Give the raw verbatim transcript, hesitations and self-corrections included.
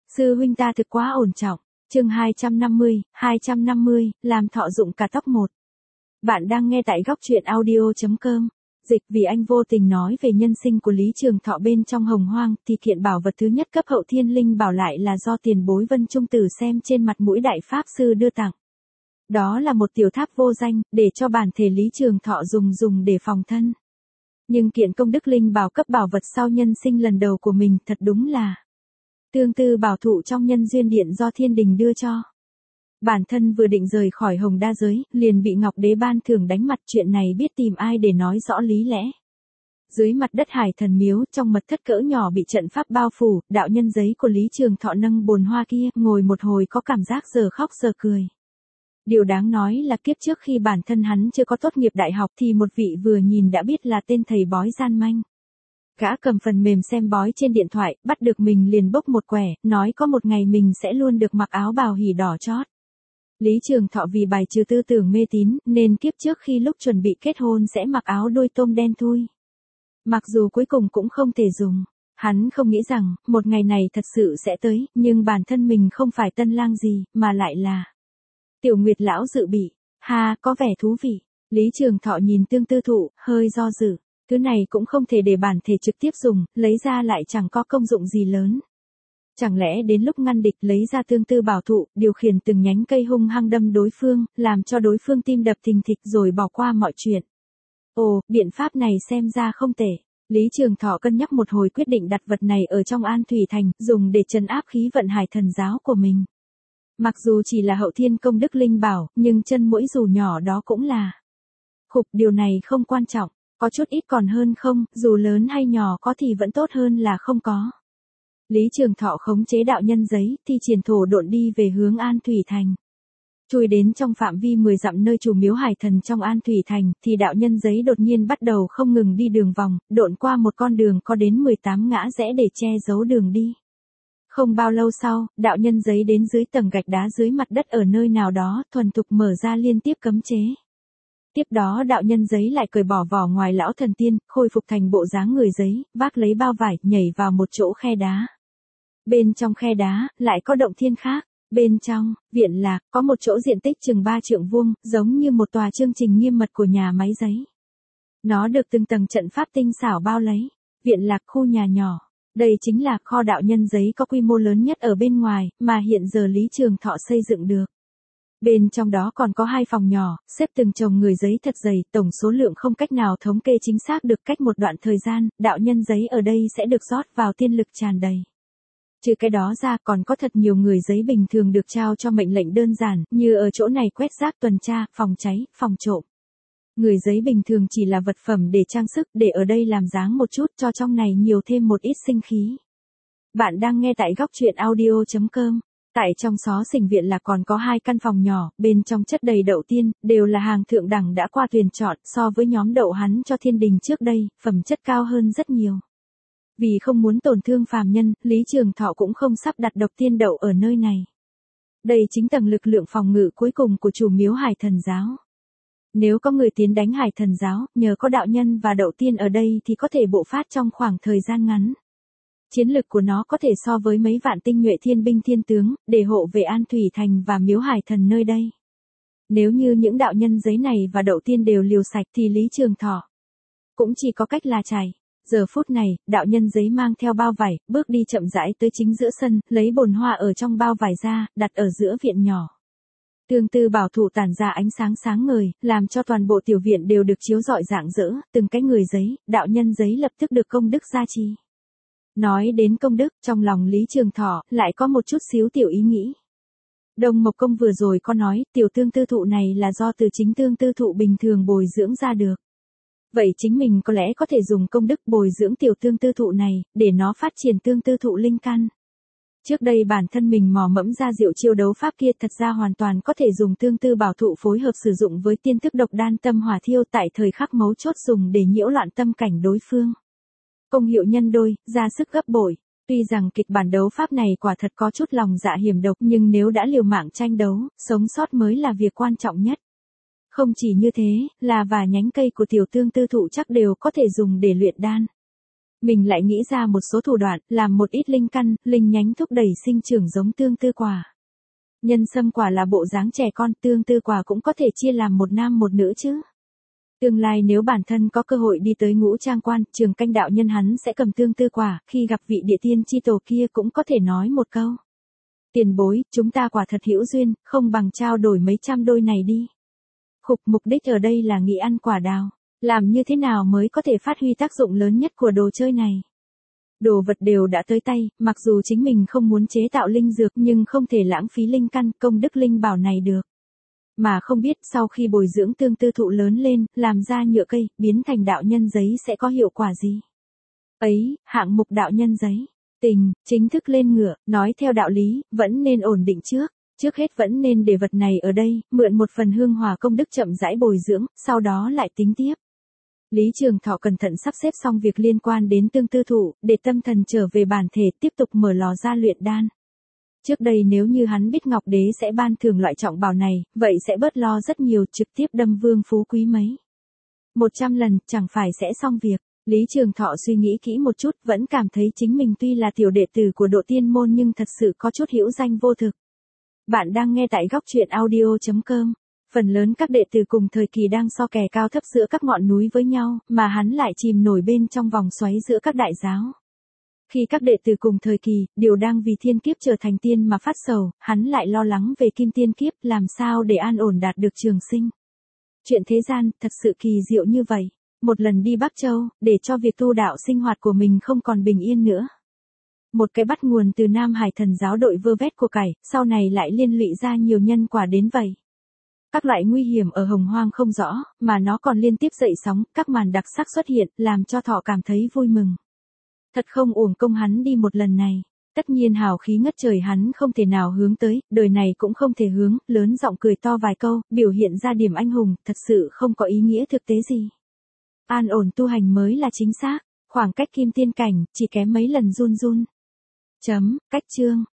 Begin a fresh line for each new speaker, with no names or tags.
Sư huynh ta thực quá ổn trọng. Chương hai trăm năm mươi, hai trăm năm mươi, làm thọ dụng cả tóc một. Bạn đang nghe tại góc truyện audio chấm com. Dịch vì anh vô tình nói về nhân sinh của Lý Trường Thọ bên trong Hồng Hoang, thì kiện bảo vật thứ nhất cấp hậu thiên linh bảo lại là do tiền bối Vân Trung Tử xem trên mặt mũi đại pháp sư đưa tặng. Đó là một tiểu tháp vô danh, để cho bản thể Lý Trường Thọ dùng dùng để phòng thân. Nhưng kiện công đức linh bảo cấp bảo vật sau nhân sinh lần đầu của mình thật đúng là tương tư bảo thụ trong nhân duyên điện do thiên đình đưa cho. Bản thân vừa định rời khỏi Hồng Đa giới, liền bị Ngọc Đế ban thưởng đánh mặt, chuyện này biết tìm ai để nói rõ lý lẽ. Dưới mặt đất Hải Thần Miếu, trong mật thất cỡ nhỏ bị trận pháp bao phủ, đạo nhân giấy của Lý Trường Thọ nâng bồn hoa kia, ngồi một hồi có cảm giác giờ khóc giờ cười. Điều đáng nói là kiếp trước khi bản thân hắn chưa có tốt nghiệp đại học thì một vị vừa nhìn đã biết là tên thầy bói gian manh. Gã cầm phần mềm xem bói trên điện thoại, bắt được mình liền bốc một quẻ, nói có một ngày mình sẽ luôn được mặc áo bào hỉ đỏ chót. Lý Trường Thọ vì bài trừ tư tưởng mê tín, nên kiếp trước khi lúc chuẩn bị kết hôn sẽ mặc áo đuôi tôm đen thui. Mặc dù cuối cùng cũng không thể dùng, hắn không nghĩ rằng, một ngày này thật sự sẽ tới, nhưng bản thân mình không phải tân lang gì, mà lại là Tiểu Nguyệt lão dự bị. Ha, có vẻ thú vị. Lý Trường Thọ nhìn tương tư thụ, hơi do dự. Thứ này cũng không thể để bản thể trực tiếp dùng, lấy ra lại chẳng có công dụng gì lớn. Chẳng lẽ đến lúc ngăn địch lấy ra tương tư bảo thụ, điều khiển từng nhánh cây hung hăng đâm đối phương, làm cho đối phương tim đập thình thịch rồi bỏ qua mọi chuyện. Ồ, biện pháp này xem ra không tệ. Lý Trường Thọ cân nhắc một hồi quyết định đặt vật này ở trong An Thủy Thành, dùng để trấn áp khí vận Hải Thần giáo của mình. Mặc dù chỉ là hậu thiên công đức linh bảo, nhưng chân mũi dù nhỏ đó cũng là. Khục, điều này không quan trọng. Có chút ít còn hơn không, dù lớn hay nhỏ có thì vẫn tốt hơn là không có. Lý Trường Thọ khống chế đạo nhân giấy, thì triển thổ độn đi về hướng An Thủy Thành. Chui đến trong phạm vi mười dặm nơi chủ miếu Hải Thần trong An Thủy Thành, thì đạo nhân giấy đột nhiên bắt đầu không ngừng đi đường vòng, độn qua một con đường có đến mười tám ngã rẽ để che giấu đường đi. Không bao lâu sau, đạo nhân giấy đến dưới tầng gạch đá dưới mặt đất ở nơi nào đó, thuần thục mở ra liên tiếp cấm chế. Tiếp đó đạo nhân giấy lại cởi bỏ vỏ ngoài lão thần tiên, khôi phục thành bộ dáng người giấy, vác lấy bao vải, nhảy vào một chỗ khe đá. Bên trong khe đá, lại có động thiên khác. Bên trong, viện lạc, có một chỗ diện tích chừng ba trượng vuông, giống như một tòa chương trình nghiêm mật của nhà máy giấy. Nó được từng tầng trận pháp tinh xảo bao lấy. Viện lạc khu nhà nhỏ. Đây chính là kho đạo nhân giấy có quy mô lớn nhất ở bên ngoài, mà hiện giờ Lý Trường Thọ xây dựng được. Bên trong đó còn có hai phòng nhỏ, xếp từng chồng người giấy thật dày, tổng số lượng không cách nào thống kê chính xác được. Cách một đoạn thời gian, đạo nhân giấy ở đây sẽ được rót vào tiên lực tràn đầy. Trừ cái đó ra còn có thật nhiều người giấy bình thường được trao cho mệnh lệnh đơn giản, như ở chỗ này quét rác tuần tra, phòng cháy, phòng trộm. Người giấy bình thường chỉ là vật phẩm để trang sức, để ở đây làm dáng một chút cho trong này nhiều thêm một ít sinh khí. Bạn đang nghe tại góc truyện audio chấm com. Tại trong xó xỉnh viện là còn có hai căn phòng nhỏ, bên trong chất đầy đậu tiên, đều là hàng thượng đẳng đã qua tuyển chọn, so với nhóm đậu hắn cho thiên đình trước đây, phẩm chất cao hơn rất nhiều. Vì không muốn tổn thương phàm nhân, Lý Trường Thọ cũng không sắp đặt độc tiên đậu ở nơi này. Đây chính tầng lực lượng phòng ngự cuối cùng của chủ miếu Hải Thần giáo. Nếu có người tiến đánh Hải Thần giáo, nhờ có đạo nhân và đậu tiên ở đây thì có thể bộ phát trong khoảng thời gian ngắn. Chiến lực của nó có thể so với mấy vạn tinh nhuệ thiên binh thiên tướng, để hộ về An Thủy Thành và miếu Hải Thần nơi đây. Nếu như những đạo nhân giấy này và đậu tiên đều liều sạch thì Lý Trường Thọ cũng chỉ có cách là chảy. Giờ phút này, đạo nhân giấy mang theo bao vải, bước đi chậm rãi tới chính giữa sân, lấy bồn hoa ở trong bao vải ra, đặt ở giữa viện nhỏ. Tương tư bảo thụ tản ra ánh sáng sáng ngời, làm cho toàn bộ tiểu viện đều được chiếu rọi rạng rỡ, từng cái người giấy, đạo nhân giấy lập tức được công đức gia trì. Nói đến công đức, trong lòng Lý Trường Thọ, lại có một chút xíu tiểu ý nghĩ. Đông Mộc Công vừa rồi có nói, tiểu tương tư thụ này là do từ chính tương tư thụ bình thường bồi dưỡng ra được. Vậy chính mình có lẽ có thể dùng công đức bồi dưỡng tiểu tương tư thụ này, để nó phát triển tương tư thụ linh căn. Trước đây bản thân mình mò mẫm ra diệu chiêu đấu pháp kia thật ra hoàn toàn có thể dùng tương tư bảo thụ phối hợp sử dụng với tiên thức độc đan tâm hỏa thiêu tại thời khắc mấu chốt dùng để nhiễu loạn tâm cảnh đối phương. Công hiệu nhân đôi, ra sức gấp bội. Tuy rằng kịch bản đấu pháp này quả thật có chút lòng dạ hiểm độc, nhưng nếu đã liều mạng tranh đấu, sống sót mới là việc quan trọng nhất. Không chỉ như thế, là và nhánh cây của tiểu tương tư thụ chắc đều có thể dùng để luyện đan. Mình lại nghĩ ra một số thủ đoạn, làm một ít linh căn, linh nhánh thúc đẩy sinh trưởng giống tương tư quả. Nhân sâm quả là bộ dáng trẻ con, tương tư quả cũng có thể chia làm một nam một nữ chứ. Tương lai nếu bản thân có cơ hội đi tới ngũ trang quan, trường canh đạo nhân hắn sẽ cầm tương tư quả, khi gặp vị địa tiên chi tổ kia cũng có thể nói một câu. Tiền bối, chúng ta quả thật hữu duyên, không bằng trao đổi mấy trăm đôi này đi. Khục, mục đích ở đây là nghĩ ăn quả đào. Làm như thế nào mới có thể phát huy tác dụng lớn nhất của đồ chơi này? Đồ vật đều đã tới tay, mặc dù chính mình không muốn chế tạo linh dược nhưng không thể lãng phí linh căn, công đức linh bảo này được. Mà không biết sau khi bồi dưỡng tương tư thụ lớn lên, làm ra nhựa cây, biến thành đạo nhân giấy sẽ có hiệu quả gì? Ấy, hạng mục đạo nhân giấy. Tình, chính thức lên ngựa, nói theo đạo lý, vẫn nên ổn định trước. Trước hết vẫn nên để vật này ở đây, mượn một phần hương hòa công đức chậm rãi bồi dưỡng, sau đó lại tính tiếp. Lý Trường Thọ cẩn thận sắp xếp xong việc liên quan đến tương tư thụ, để tâm thần trở về bản thể tiếp tục mở lò ra luyện đan. Trước đây nếu như hắn biết Ngọc Đế sẽ ban thưởng loại trọng bảo này, vậy sẽ bớt lo rất nhiều, trực tiếp đâm vương phú quý mấy. Một trăm lần, chẳng phải sẽ xong việc. Lý Trường Thọ suy nghĩ kỹ một chút, vẫn cảm thấy chính mình tuy là tiểu đệ tử của Độ Tiên Môn nhưng thật sự có chút hữu danh vô thực. Bạn đang nghe tại góc truyện audio chấm com. Phần lớn các đệ tử cùng thời kỳ đang so kè cao thấp giữa các ngọn núi với nhau, mà hắn lại chìm nổi bên trong vòng xoáy giữa các đại giáo. Khi các đệ tử cùng thời kỳ, đều đang vì thiên kiếp trở thành tiên mà phát sầu, hắn lại lo lắng về kim tiên kiếp, làm sao để an ổn đạt được trường sinh. Chuyện thế gian, thật sự kỳ diệu như vậy. Một lần đi Bắc Châu, để cho việc tu đạo sinh hoạt của mình không còn bình yên nữa. Một cái bắt nguồn từ Nam Hải Thần giáo đội vơ vét của cải, sau này lại liên lụy ra nhiều nhân quả đến vậy. Các loại nguy hiểm ở Hồng Hoang không rõ, mà nó còn liên tiếp dậy sóng, các màn đặc sắc xuất hiện, làm cho Thọ cảm thấy vui mừng. Thật không uổng công hắn đi một lần này. Tất nhiên hào khí ngất trời hắn không thể nào hướng tới, đời này cũng không thể hướng, lớn giọng cười to vài câu, biểu hiện ra điểm anh hùng, thật sự không có ý nghĩa thực tế gì. An ổn tu hành mới là chính xác, khoảng cách kim tiên cảnh, chỉ kém mấy lần run run. Chấm, cách chương.